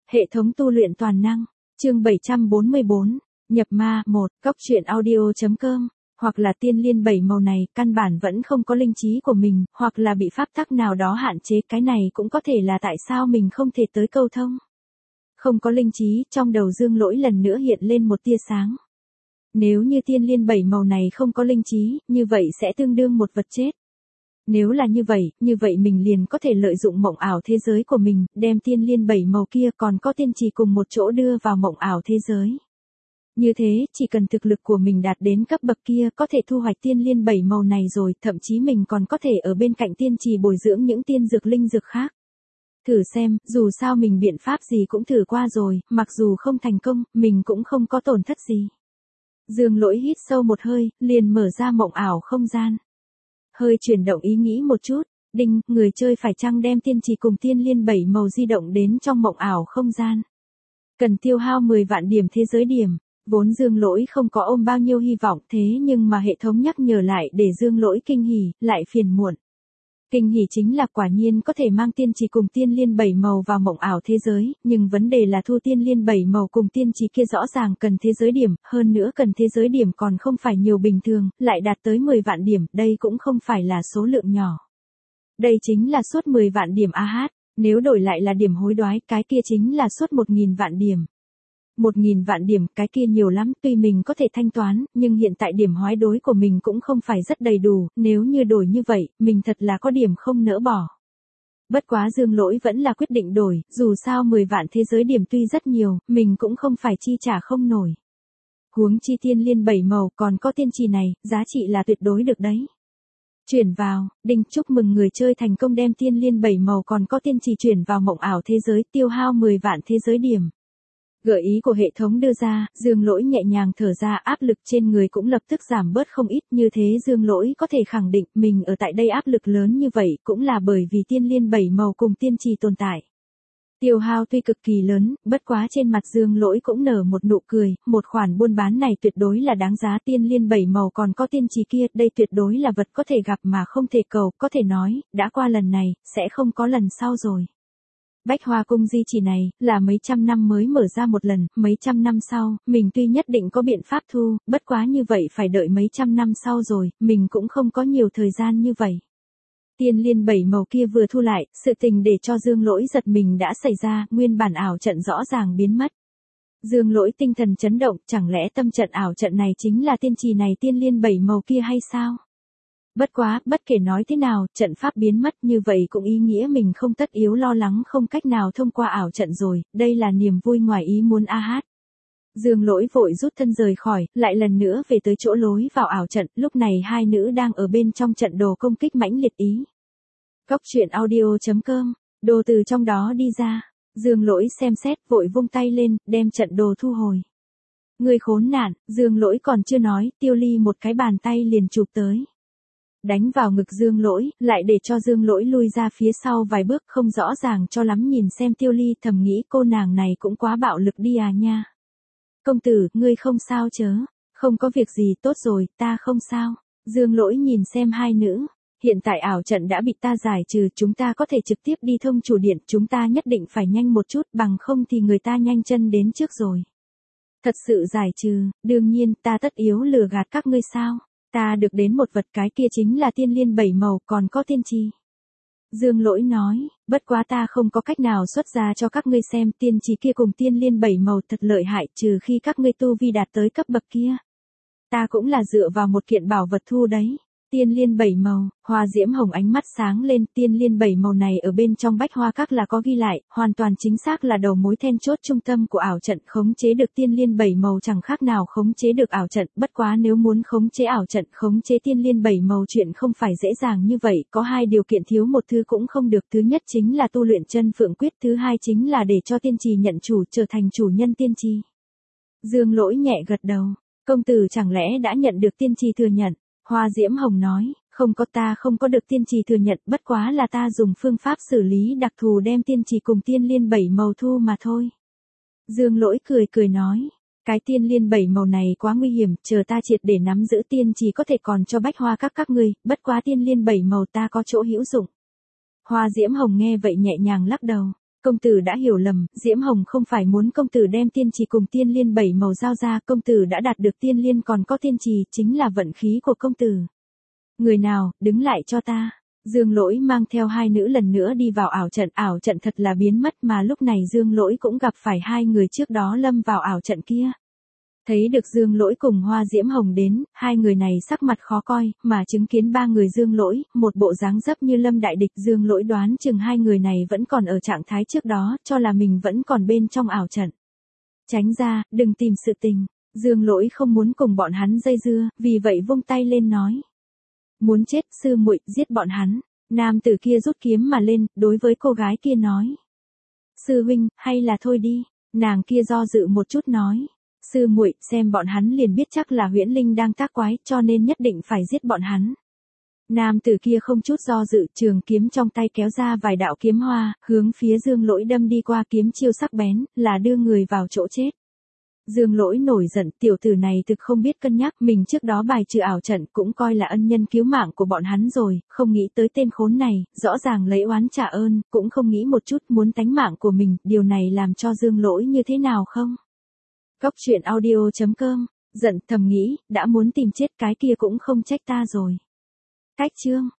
Hệ thống tu luyện toàn năng, chương 744, nhập ma 1, góc truyện audio.com, hoặc là tiên liên bảy màu này căn bản vẫn không có linh trí của mình, hoặc là bị pháp tắc nào đó hạn chế, cái này cũng có thể là tại sao mình không thể tới câu thông. Không có linh trí, trong đầu Dương Lỗi lần nữa hiện lên một tia sáng. Nếu như tiên liên bảy màu này không có linh trí, như vậy sẽ tương đương một vật chết. Nếu là như vậy mình liền có thể lợi dụng mộng ảo thế giới của mình, đem tiên liên bảy màu kia còn có tiên trì cùng một chỗ đưa vào mộng ảo thế giới. Như thế, chỉ cần thực lực của mình đạt đến cấp bậc kia có thể thu hoạch tiên liên bảy màu này rồi, thậm chí mình còn có thể ở bên cạnh tiên trì bồi dưỡng những tiên dược linh dược khác. Thử xem, dù sao mình biện pháp gì cũng thử qua rồi, mặc dù không thành công, mình cũng không có tổn thất gì. Dương Lỗi hít sâu một hơi, liền mở ra mộng ảo không gian. Hơi chuyển động ý nghĩ một chút, đinh, người chơi phải chăng đem tiên trì cùng tiên liên bảy màu di động đến trong mộng ảo không gian. Cần tiêu hao 10 vạn điểm thế giới điểm, vốn Dương Lỗi không có ôm bao nhiêu hy vọng, thế nhưng mà hệ thống nhắc nhở lại để Dương Lỗi kinh hỉ, lại phiền muộn. Kinh hỉ chính là quả nhiên có thể mang tiên trì cùng tiên liên bảy màu vào mộng ảo thế giới, nhưng vấn đề là thu tiên liên bảy màu cùng tiên trì kia rõ ràng cần thế giới điểm, hơn nữa cần thế giới điểm còn không phải nhiều bình thường, lại đạt tới 10 vạn điểm, đây cũng không phải là số lượng nhỏ. Đây chính là suốt 10 vạn điểm AH, nếu đổi lại là điểm hối đoái, cái kia chính là suốt 1.000 vạn điểm. 1.000 vạn điểm, cái kia nhiều lắm, tuy mình có thể thanh toán, nhưng hiện tại điểm hối đối của mình cũng không phải rất đầy đủ, nếu như đổi như vậy, mình thật là có điểm không nỡ bỏ. Bất quá Dương Lỗi vẫn là quyết định đổi, dù sao 10 vạn thế giới điểm tuy rất nhiều, mình cũng không phải chi trả không nổi. Huống chi tiên liên bảy màu còn có tiên trì này, giá trị là tuyệt đối được đấy. Chuyển vào, đinh, chúc mừng người chơi thành công đem tiên liên bảy màu còn có tiên trì chuyển vào mộng ảo thế giới, tiêu hao 10 vạn thế giới điểm. Gợi ý của hệ thống đưa ra, Dương Lỗi nhẹ nhàng thở ra, áp lực trên người cũng lập tức giảm bớt không ít, như thế Dương Lỗi có thể khẳng định mình ở tại đây áp lực lớn như vậy cũng là bởi vì tiên liên bảy màu cùng tiên trì tồn tại. Tiêu hao tuy cực kỳ lớn, bất quá trên mặt Dương Lỗi cũng nở một nụ cười, một khoản buôn bán này tuyệt đối là đáng giá, tiên liên bảy màu còn có tiên trì kia, đây tuyệt đối là vật có thể gặp mà không thể cầu, có thể nói, đã qua lần này, sẽ không có lần sau rồi. Bách Hoa Cung di chỉ này, là mấy trăm năm mới mở ra một lần, mấy trăm năm sau, mình tuy nhất định có biện pháp thu, bất quá như vậy phải đợi mấy trăm năm sau rồi, mình cũng không có nhiều thời gian như vậy. Tiên liên bảy màu kia vừa thu lại, sự tình để cho Dương Lỗi giật mình đã xảy ra, nguyên bản ảo trận rõ ràng biến mất. Dương Lỗi tinh thần chấn động, chẳng lẽ tâm trận ảo trận này chính là tiên trì này tiên liên bảy màu kia hay sao? Bất quá, bất kể nói thế nào, trận pháp biến mất như vậy cũng ý nghĩa mình không tất yếu lo lắng không cách nào thông qua ảo trận rồi, đây là niềm vui ngoài ý muốn AH. Dương Lỗi vội rút thân rời khỏi, lại lần nữa về tới chỗ lối vào ảo trận, lúc này hai nữ đang ở bên trong trận đồ công kích mãnh liệt ý. Góc truyện audio.com, đồ từ trong đó đi ra, Dương Lỗi xem xét vội vung tay lên, đem trận đồ thu hồi. Người khốn nạn, Dương Lỗi còn chưa nói, Tiêu Ly một cái bàn tay liền chụp tới. Đánh vào ngực Dương Lỗi, lại để cho Dương Lỗi lui ra phía sau vài bước, không rõ ràng cho lắm nhìn xem Tiêu Ly, thầm nghĩ cô nàng này cũng quá bạo lực đi à nha. Công tử, ngươi không sao chớ? Không có việc gì, tốt rồi, ta không sao. Dương Lỗi nhìn xem hai nữ, hiện tại ảo trận đã bị ta giải trừ, chúng ta có thể trực tiếp đi thông chủ điện, chúng ta nhất định phải nhanh một chút, bằng không thì người ta nhanh chân đến trước rồi. Thật sự giải trừ, đương nhiên, ta tất yếu lừa gạt các ngươi sao? Ta được đến một vật, cái kia chính là tiên liên bảy màu, còn có tiên trì. Dương Lỗi nói, bất quá ta không có cách nào xuất ra cho các ngươi xem, tiên trì kia cùng tiên liên bảy màu thật lợi hại, trừ khi các ngươi tu vi đạt tới cấp bậc kia. Ta cũng là dựa vào một kiện bảo vật thu đấy. Tiên liên bảy màu, Hoa Diễm Hồng ánh mắt sáng lên, tiên liên bảy màu này ở bên trong Bách Hoa Các là có ghi lại, hoàn toàn chính xác là đầu mối then chốt trung tâm của ảo trận, khống chế được tiên liên bảy màu chẳng khác nào khống chế được ảo trận, bất quá nếu muốn khống chế ảo trận, khống chế tiên liên bảy màu chuyện không phải dễ dàng như vậy, có hai điều kiện thiếu một thứ cũng không được, thứ nhất chính là tu luyện chân phượng quyết, thứ hai chính là để cho tiên trì nhận chủ, trở thành chủ nhân tiên trì. Dương Lỗi nhẹ gật đầu, công tử chẳng lẽ đã nhận được tiên trì thừa nhận? Hoa Diễm Hồng nói, không có, ta không có được tiên trì thừa nhận, bất quá là ta dùng phương pháp xử lý đặc thù đem tiên trì cùng tiên liên bảy màu thu mà thôi. Dương Lỗi cười nói, cái tiên liên bảy màu này quá nguy hiểm, chờ ta triệt để nắm giữ tiên trì có thể còn cho Bách Hoa các ngươi, bất quá tiên liên bảy màu ta có chỗ hữu dụng. Hoa Diễm Hồng nghe vậy nhẹ nhàng lắc đầu, Công tử đã hiểu lầm, Diễm Hồng không phải muốn công tử đem tiên trì cùng tiên liên 7 màu giao ra, công tử đã đạt được tiên liên còn có tiên trì, chính là vận khí của công tử. Người nào, đứng lại cho ta. Dương Lỗi mang theo hai nữ lần nữa đi vào ảo trận thật là biến mất mà lúc này Dương Lỗi cũng gặp phải hai người trước đó lâm vào ảo trận kia. Thấy được Dương Lỗi cùng Hoa Diễm Hồng đến, hai người này sắc mặt khó coi, mà chứng kiến ba người Dương Lỗi, một bộ dáng dấp như lâm đại địch. Dương Lỗi đoán chừng hai người này vẫn còn ở trạng thái trước đó, cho là mình vẫn còn bên trong ảo trận. Tránh ra, đừng tìm sự tình. Dương Lỗi không muốn cùng bọn hắn dây dưa, vì vậy vung tay lên nói. Muốn chết, sư muội, giết bọn hắn. Nam tử kia rút kiếm mà lên, đối với cô gái kia nói. Sư huynh, hay là thôi đi. Nàng kia do dự một chút nói. Sư muội, xem bọn hắn liền biết chắc là huyễn linh đang tác quái, cho nên nhất định phải giết bọn hắn. Nam tử kia không chút do dự, trường kiếm trong tay kéo ra vài đạo kiếm hoa, hướng phía Dương Lỗi đâm đi qua, kiếm chiêu sắc bén, là đưa người vào chỗ chết. Dương Lỗi nổi giận, tiểu tử này thực không biết cân nhắc, mình trước đó bài trừ ảo trận cũng coi là ân nhân cứu mạng của bọn hắn rồi, không nghĩ tới tên khốn này, rõ ràng lấy oán trả ơn, cũng không nghĩ một chút muốn tánh mạng của mình, điều này làm cho Dương Lỗi như thế nào không? Cóc truyện audio.com, giận thầm nghĩ, đã muốn tìm chết cái kia cũng không trách ta rồi. Cách chương